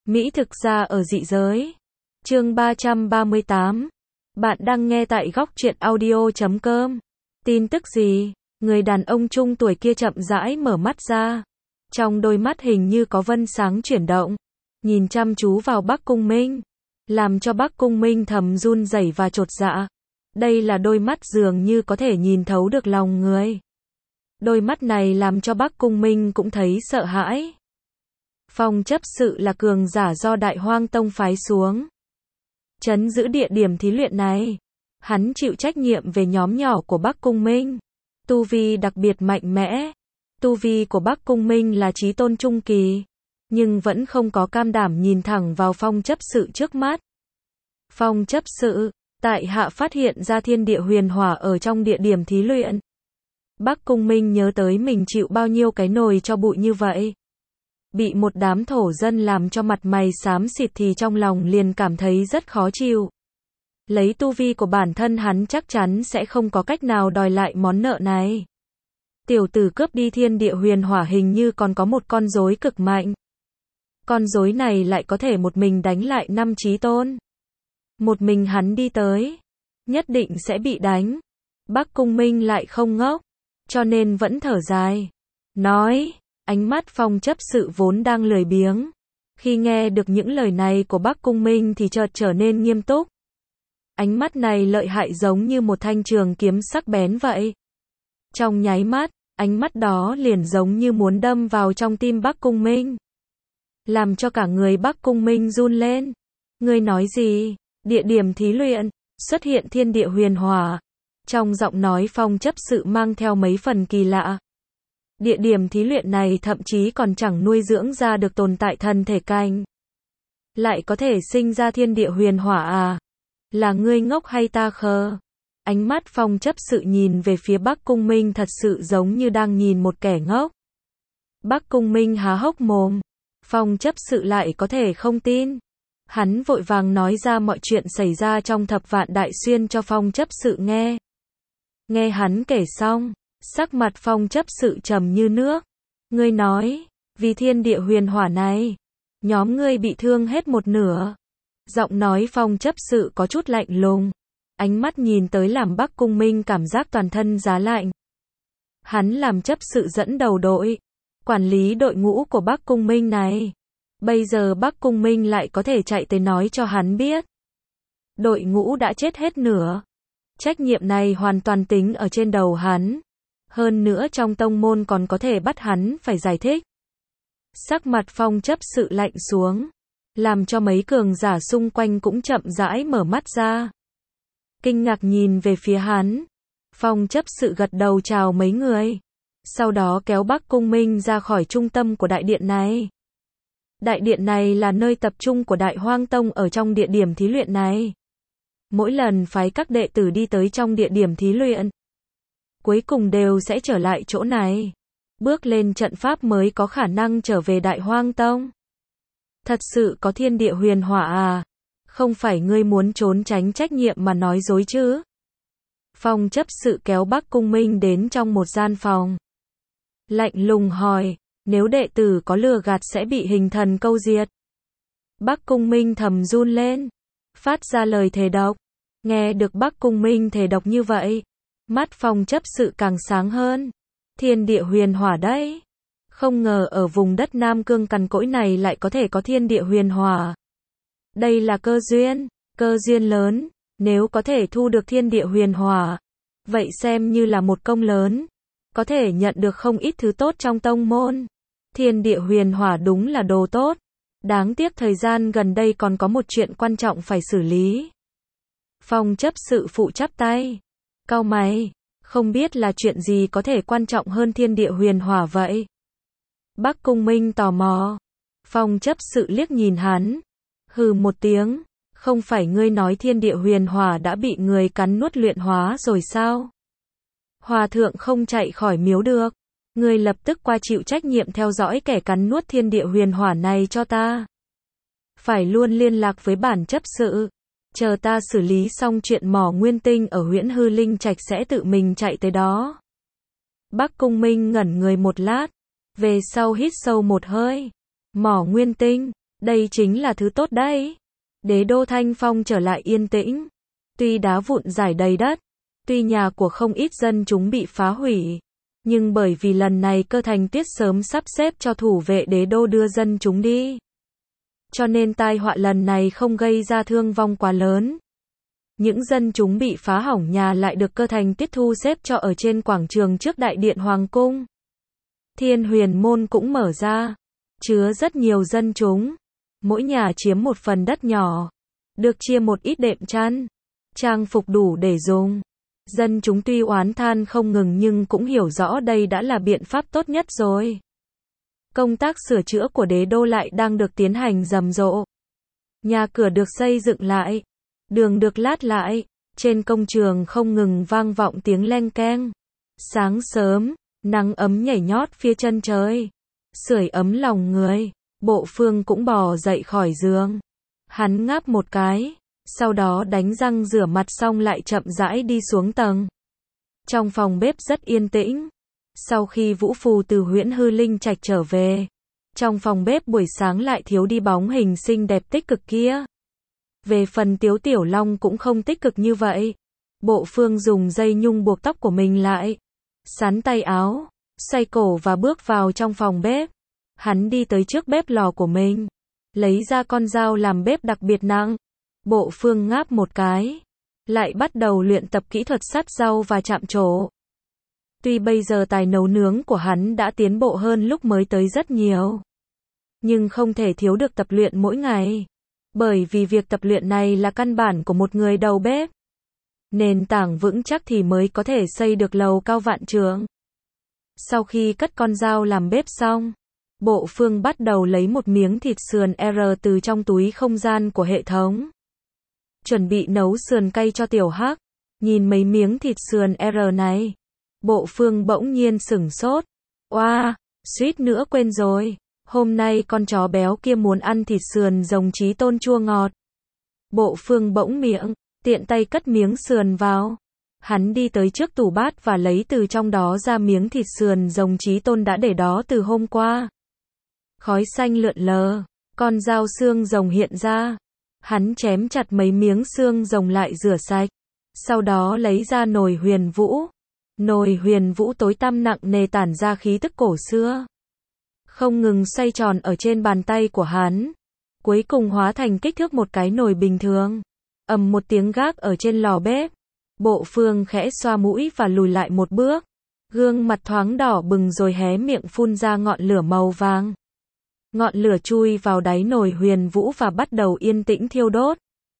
Mỹ thực ra ở dị giới. Chương 338. Bạn đang nghe tại góc truyện audio.com. Tin tức gì? Người đàn ông trung tuổi kia chậm rãi mở mắt ra. Trong đôi mắt hình như có vân sáng chuyển động. Nhìn chăm chú vào Bắc Cung Minh. Làm cho Bắc Cung Minh thầm run rẩy và chột dạ. Đây là đôi mắt dường như có thể nhìn thấu được lòng người. Đôi mắt này làm cho Bắc Cung Minh cũng thấy sợ hãi. Phong chấp sự là cường giả do Đại Hoang Tông phái xuống. Trấn giữ địa điểm thí luyện này. Hắn chịu trách nhiệm về nhóm nhỏ của Bắc Cung Minh. Tu vi đặc biệt mạnh mẽ. Tu vi của Bắc Cung Minh là chí tôn trung kỳ. Nhưng vẫn không có cam đảm nhìn thẳng vào phong chấp sự trước mắt. Phong chấp sự, tại hạ phát hiện ra thiên địa huyền hỏa ở trong địa điểm thí luyện. Bắc Cung Minh nhớ tới mình chịu bao nhiêu cái nồi cho bụi như vậy. Bị một đám thổ dân làm cho mặt mày xám xịt thì trong lòng liền cảm thấy rất khó chịu. Lấy tu vi của bản thân hắn chắc chắn sẽ không có cách nào đòi lại món nợ này. Tiểu tử cướp đi thiên địa huyền hỏa hình như còn có một con rối cực mạnh. Con rối này lại có thể một mình đánh lại 5 chí tôn. Một mình hắn đi tới, nhất định sẽ bị đánh. Bắc Cung Minh lại không ngốc, cho nên vẫn thở dài. Nói, ánh mắt phong chấp sự vốn đang lười biếng. Khi nghe được những lời này của Bắc Cung Minh thì chợt trở nên nghiêm túc. Ánh mắt này lợi hại giống như một thanh trường kiếm sắc bén vậy. Trong nháy mắt, ánh mắt đó liền giống như muốn đâm vào trong tim Bắc Cung Minh. Làm cho cả người Bắc Cung Minh run lên. Ngươi nói gì? Địa điểm thí luyện, xuất hiện thiên địa huyền hỏa. Trong giọng nói phong chấp sự mang theo mấy phần kỳ lạ. Địa điểm thí luyện này thậm chí còn chẳng nuôi dưỡng ra được tồn tại thần thể canh. Lại có thể sinh ra thiên địa huyền hỏa à? Là ngươi ngốc hay ta khờ? Ánh mắt phong chấp sự nhìn về phía Bắc Cung Minh thật sự giống như đang nhìn một kẻ ngốc. Bắc Cung Minh há hốc mồm. Phong chấp sự lại có thể không tin. Hắn vội vàng nói ra mọi chuyện xảy ra trong Thập Vạn Đại Xuyên cho phong chấp sự nghe. Nghe hắn kể xong, sắc mặt phong chấp sự trầm như nước. Ngươi nói, vì thiên địa huyền hỏa này, nhóm ngươi bị thương hết một nửa. Giọng nói phong chấp sự có chút lạnh lùng. Ánh mắt nhìn tới làm Bắc Cung Minh cảm giác toàn thân giá lạnh. Hắn làm chấp sự dẫn đầu đội, quản lý đội ngũ của Bắc Cung Minh này. Bây giờ Bắc Cung Minh lại có thể chạy tới nói cho hắn biết. Đội ngũ đã chết hết nửa. Trách nhiệm này hoàn toàn tính ở trên đầu hắn. Hơn nữa trong tông môn còn có thể bắt hắn phải giải thích. Sắc mặt phong chấp sự lạnh xuống. Làm cho mấy cường giả xung quanh cũng chậm rãi mở mắt ra. Kinh ngạc nhìn về phía hắn. Phong chấp sự gật đầu chào mấy người. Sau đó kéo Bắc Cung Minh ra khỏi trung tâm của đại điện này. Đại điện này là nơi tập trung của Đại Hoang Tông ở trong địa điểm thí luyện này. Mỗi lần phái các đệ tử đi tới trong địa điểm thí luyện, cuối cùng đều sẽ trở lại chỗ này. Bước lên trận pháp mới có khả năng trở về Đại Hoang Tông. Thật sự có thiên địa huyền hỏa à? Không phải ngươi muốn trốn tránh trách nhiệm mà nói dối chứ? Phong chấp sự kéo Bắc Cung Minh đến trong một gian phòng. Lạnh lùng hỏi, nếu đệ tử có lừa gạt sẽ bị hình thần câu diệt. Bắc Cung Minh thầm run lên, phát ra lời thề độc. Nghe được Bắc Cung Minh thề độc như vậy, mắt phong chấp sự càng sáng hơn. Thiên địa huyền hỏa đấy. Không ngờ ở vùng đất Nam Cương cằn cỗi này lại có thể có thiên địa huyền hỏa. Đây là cơ duyên lớn. Nếu có thể thu được thiên địa huyền hỏa, vậy xem như là một công lớn. Có thể nhận được không ít thứ tốt trong tông môn. Thiên địa huyền hỏa đúng là đồ tốt. Đáng tiếc thời gian gần đây còn có một chuyện quan trọng phải xử lý. Phong chấp sự phụ chắp tay. Cau mày, không biết là chuyện gì có thể quan trọng hơn thiên địa huyền hỏa vậy? Bắc Cung Minh tò mò. Phong chấp sự liếc nhìn hắn. Hừ một tiếng. Không phải ngươi nói thiên địa huyền hỏa đã bị người cắn nuốt luyện hóa rồi sao? Hòa thượng không chạy khỏi miếu được. Ngươi lập tức qua chịu trách nhiệm theo dõi kẻ cắn nuốt thiên địa huyền hỏa này cho ta. Phải luôn liên lạc với bản chấp sự. Chờ ta xử lý xong chuyện mỏ nguyên tinh ở Huyễn Hư Linh Trạch sẽ tự mình chạy tới đó. Bắc Cung Minh ngẩn người một lát. Về sau hít sâu một hơi. Mỏ nguyên tinh. Đây chính là thứ tốt đấy. Đế đô Thanh Phong trở lại yên tĩnh. Tuy đá vụn rải đầy đất, tuy nhà của không ít dân chúng bị phá hủy, nhưng bởi vì lần này Cơ Thành Tuyết sớm sắp xếp cho thủ vệ đế đô đưa dân chúng đi, cho nên tai họa lần này không gây ra thương vong quá lớn. Những dân chúng bị phá hỏng nhà lại được Cơ Thành Tuyết thu xếp cho ở trên quảng trường trước đại điện hoàng cung. Thiên Huyền Môn cũng mở ra, chứa rất nhiều dân chúng. Mỗi nhà chiếm một phần đất nhỏ, được chia một ít đệm chăn, trang phục đủ để dùng. Dân chúng tuy oán than không ngừng nhưng cũng hiểu rõ đây đã là biện pháp tốt nhất rồi. Công tác sửa chữa của đế đô lại đang được tiến hành rầm rộ. Nhà cửa được xây dựng lại, đường được lát lại, trên công trường không ngừng vang vọng tiếng leng keng. Sáng sớm, nắng ấm nhảy nhót phía chân trời, sưởi ấm lòng người. Bộ Phương cũng bò dậy khỏi giường. Hắn ngáp một cái, sau đó đánh răng rửa mặt xong lại chậm rãi đi xuống tầng. Trong phòng bếp rất yên tĩnh. Sau khi Vũ Phù từ Huyễn Hư Linh Trạch trở về, trong phòng bếp buổi sáng lại thiếu đi bóng hình xinh đẹp tích cực kia. Về phần Tiếu Tiểu Long cũng không tích cực như vậy. Bộ Phương dùng dây nhung buộc tóc của mình lại, sắn tay áo, xoay cổ và bước vào trong phòng bếp. Hắn đi tới trước bếp lò của mình, lấy ra con dao làm bếp đặc biệt nặng. Bộ Phương ngáp một cái, lại bắt đầu luyện tập kỹ thuật sắt rau và chạm trổ. Tuy bây giờ tài nấu nướng của hắn đã tiến bộ hơn lúc mới tới rất nhiều, nhưng không thể thiếu được tập luyện mỗi ngày. Bởi vì việc tập luyện này là căn bản của một người đầu bếp. Nền tảng vững chắc thì mới có thể xây được lầu cao vạn trượng. Sau khi cất con dao làm bếp xong, Bộ Phương bắt đầu lấy một miếng thịt sườn R từ trong túi không gian của hệ thống. Chuẩn bị nấu sườn cay cho Tiểu Hắc. Nhìn mấy miếng thịt sườn R này, Bộ Phương bỗng nhiên sửng sốt. Oa, suýt nữa quên rồi. Hôm nay con chó béo kia muốn ăn thịt sườn rồng Chí Tôn chua ngọt. Bộ Phương bỗng miệng, tiện tay cất miếng sườn vào. Hắn đi tới trước tủ bát và lấy từ trong đó ra miếng thịt sườn rồng Chí Tôn đã để đó từ hôm qua. Khói xanh lượn lờ, con dao xương rồng hiện ra. Hắn chém chặt mấy miếng xương rồng lại rửa sạch. Sau đó lấy ra nồi huyền vũ. Nồi huyền vũ tối tăm nặng nề tản ra khí tức cổ xưa. Không ngừng xoay tròn ở trên bàn tay của hắn. Cuối cùng hóa thành kích thước một cái nồi bình thường. Ầm một tiếng gác ở trên lò bếp. Bộ Phương khẽ xoa mũi và lùi lại một bước. Gương mặt thoáng đỏ bừng rồi hé miệng phun ra ngọn lửa màu vàng. Ngọn lửa chui vào đáy nồi huyền vũ và bắt đầu yên tĩnh thiêu đốt.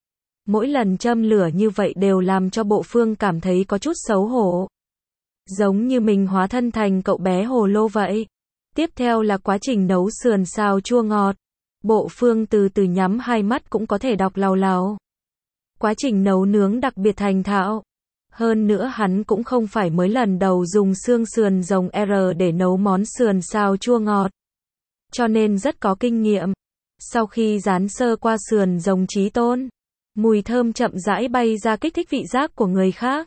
Mỗi lần châm lửa như vậy đều làm cho Bộ Phương cảm thấy có chút xấu hổ. Giống như mình hóa thân thành cậu bé hồ lô vậy. Tiếp theo là quá trình nấu sườn xào chua ngọt. Bộ Phương từ từ nhắm hai mắt cũng có thể đọc làu làu. Quá trình nấu nướng đặc biệt thành thạo. Hơn nữa hắn cũng không phải mới lần đầu dùng xương sườn rồng R để nấu món sườn xào chua ngọt. Cho nên rất có kinh nghiệm. Sau khi rán sơ qua sườn rồng Chí Tôn, mùi thơm chậm rãi bay ra kích thích vị giác của người khác.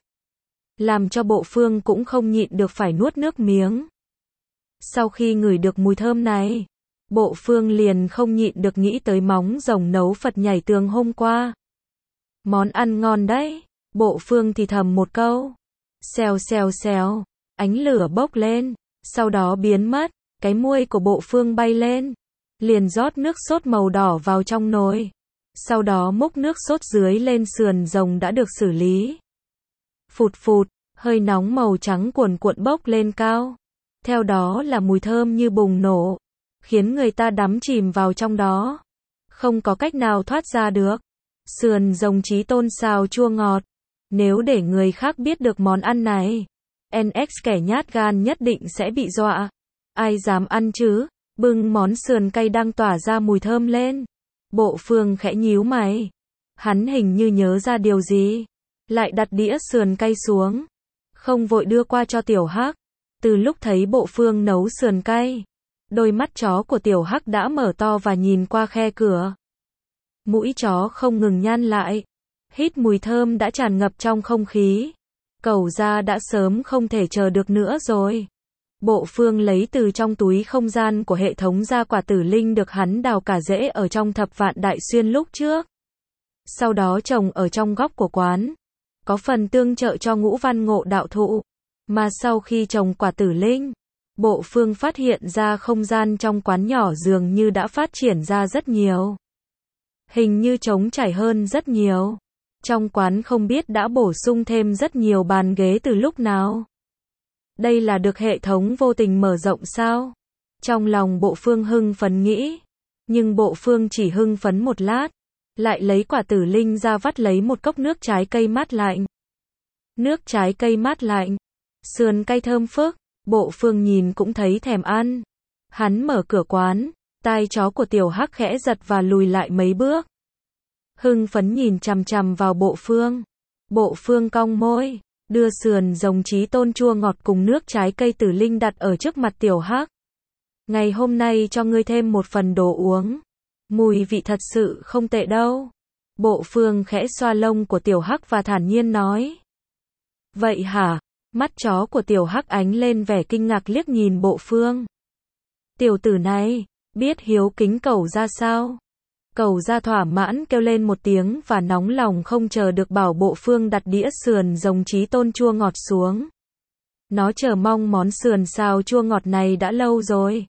Làm cho Bộ Phương cũng không nhịn được phải nuốt nước miếng. Sau khi ngửi được mùi thơm này, Bộ Phương liền không nhịn được nghĩ tới móng rồng nấu Phật nhảy tường hôm qua. Món ăn ngon đấy. Bộ Phương thì thầm một câu. Xèo xèo xèo, ánh lửa bốc lên, sau đó biến mất. Cái muôi của Bộ Phương bay lên, liền rót nước sốt màu đỏ vào trong nồi. Sau đó múc nước sốt dưới lên sườn rồng đã được xử lý. Phụt phụt, hơi nóng màu trắng cuồn cuộn bốc lên cao. Theo đó là mùi thơm như bùng nổ, khiến người ta đắm chìm vào trong đó. Không có cách nào thoát ra được. Sườn rồng Chí Tôn xào chua ngọt. Nếu để người khác biết được món ăn này, NX kẻ nhát gan nhất định sẽ bị dọa. Ai dám ăn chứ? Bưng món sườn cay đang tỏa ra mùi thơm lên. Bộ Phương khẽ nhíu mày. Hắn hình như nhớ ra điều gì. Lại đặt đĩa sườn cay xuống. Không vội đưa qua cho Tiểu Hắc. Từ lúc thấy Bộ Phương nấu sườn cay, đôi mắt chó của Tiểu Hắc đã mở to và nhìn qua khe cửa. Mũi chó không ngừng nhăn lại. Hít mùi thơm đã tràn ngập trong không khí. Cẩu da đã sớm không thể chờ được nữa rồi. Bộ Phương lấy từ trong túi không gian của hệ thống ra quả tử linh được hắn đào cả rễ ở trong Thập Vạn Đại Xuyên lúc trước. Sau đó trồng ở trong góc của quán. Có phần tương trợ cho Ngũ Văn Ngộ đạo thụ. Mà sau khi trồng quả tử linh, Bộ Phương phát hiện ra không gian trong quán nhỏ dường như đã phát triển ra rất nhiều. Hình như trống trải hơn rất nhiều. Trong quán không biết đã bổ sung thêm rất nhiều bàn ghế từ lúc nào. Đây là được hệ thống vô tình mở rộng sao? Trong lòng Bộ Phương hưng phấn nghĩ. Nhưng Bộ Phương chỉ hưng phấn một lát. Lại lấy quả tử linh ra vắt lấy một cốc nước trái cây mát lạnh. Nước trái cây mát lạnh. Sườn cay thơm phức. Bộ Phương nhìn cũng thấy thèm ăn. Hắn mở cửa quán. Tai chó của Tiểu Hắc khẽ giật và lùi lại mấy bước. Hưng phấn nhìn chằm chằm vào Bộ Phương. Bộ Phương cong môi. Đưa sườn rồng Chí Tôn chua ngọt cùng nước trái cây tử linh đặt ở trước mặt Tiểu Hắc. Ngày hôm nay cho ngươi thêm một phần đồ uống. Mùi vị thật sự không tệ đâu. Bộ Phương khẽ xoa lông của Tiểu Hắc và thản nhiên nói. Vậy hả? Mắt chó của Tiểu Hắc ánh lên vẻ kinh ngạc liếc nhìn Bộ Phương. Tiểu tử này, biết hiếu kính Cẩu Gia sao? Cẩu Gia thỏa mãn kêu lên một tiếng và nóng lòng không chờ được bảo Bộ Phương đặt đĩa sườn rồng Chí Tôn chua ngọt xuống. Nó chờ mong món sườn xào chua ngọt này đã lâu rồi.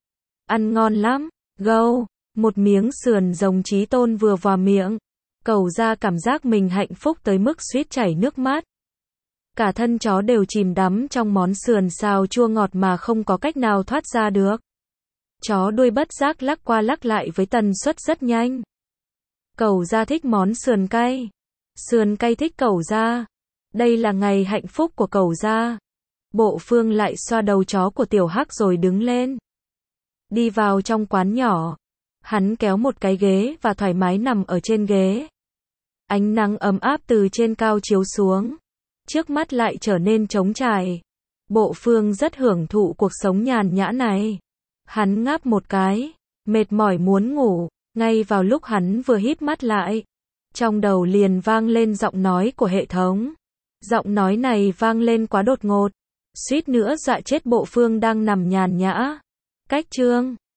Ăn ngon lắm, gâu. Một miếng sườn rồng Chí Tôn vừa vào miệng. Cẩu Gia cảm giác mình hạnh phúc tới mức suýt chảy nước mắt. Cả thân chó đều chìm đắm trong món sườn xào chua ngọt mà không có cách nào thoát ra được. Chó đuôi bất giác lắc qua lắc lại với tần suất rất nhanh. Cẩu Gia thích món sườn cay. Sườn cay thích Cẩu Gia. Đây là ngày hạnh phúc của Cẩu Gia. Bộ Phương lại xoa đầu chó của Tiểu Hắc rồi đứng lên. Đi vào trong quán nhỏ. Hắn kéo một cái ghế và thoải mái nằm ở trên ghế. Ánh nắng ấm áp từ trên cao chiếu xuống. Trước mắt lại trở nên trống trải. Bộ Phương rất hưởng thụ cuộc sống nhàn nhã này. Hắn ngáp một cái, mệt mỏi muốn ngủ. Ngay vào lúc hắn vừa híp mắt lại, trong đầu liền vang lên giọng nói của hệ thống. Giọng nói này vang lên quá đột ngột, suýt nữa dọa chết Bộ Phương đang nằm nhàn nhã. Cách chương